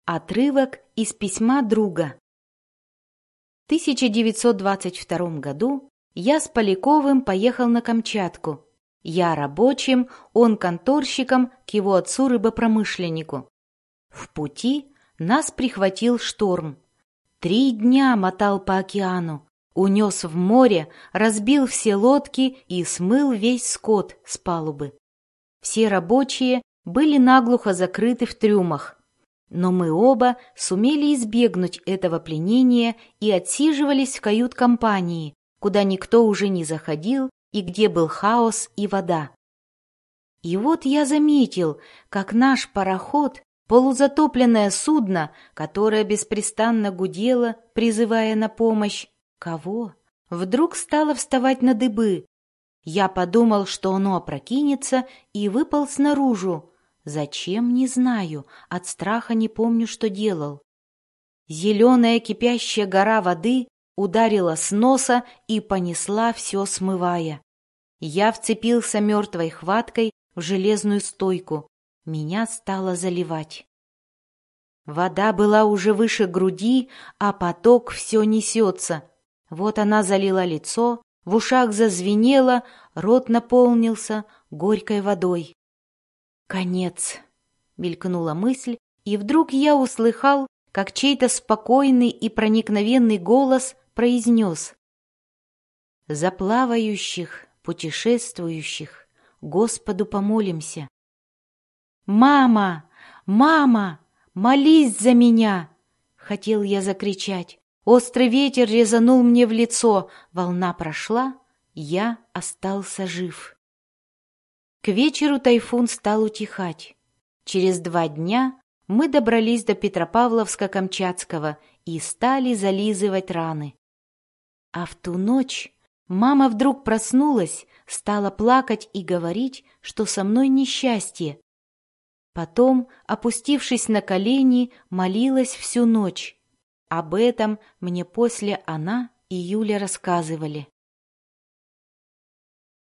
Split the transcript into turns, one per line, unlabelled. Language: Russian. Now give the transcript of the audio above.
Отрывок из письма друга. В 1922 году я с Поляковым поехал на Камчатку. Я рабочим, он конторщиком к его отцу-рыбопромышленнику. В пути нас прихватил шторм. 3 дня мотал по океану, унес в море, разбил все лодки и смыл весь скот с палубы. Все рабочие были наглухо закрыты в трюмах. Но мы оба сумели избегнуть этого пленения и отсиживались в кают-компании, куда никто уже не заходил и где был хаос и вода. И вот я заметил, как наш пароход, полузатопленное судно, которое беспрестанно гудело, призывая на помощь, кого? Вдруг стало вставать на дыбы. Я подумал, что оно опрокинется, и выполз наружу. Зачем, не знаю, от страха не помню, что делал. Зеленая кипящая гора воды ударила с носа и понесла все, смывая. Я вцепился мертвой хваткой в железную стойку. Меня стало заливать. Вода была уже выше груди, а поток все несется. Вот она залила лицо, в ушах зазвенело, рот наполнился горькой водой. «Конец!» — мелькнула мысль, и вдруг я услыхал, как чей-то спокойный и проникновенный голос произнес: «За плавающих, путешествующих Господу помолимся». «Мама! Мама! Молись за меня!» — хотел я закричать. Острый ветер резанул мне в лицо, волна прошла, я остался жив. К вечеру тайфун стал утихать. Через 2 дня мы добрались до Петропавловска-Камчатского и стали зализывать раны. А в ту ночь мама вдруг проснулась, стала плакать и говорить, что со мной несчастье. Потом, опустившись на колени, молилась всю ночь. Об этом мне после она и Юля рассказывали.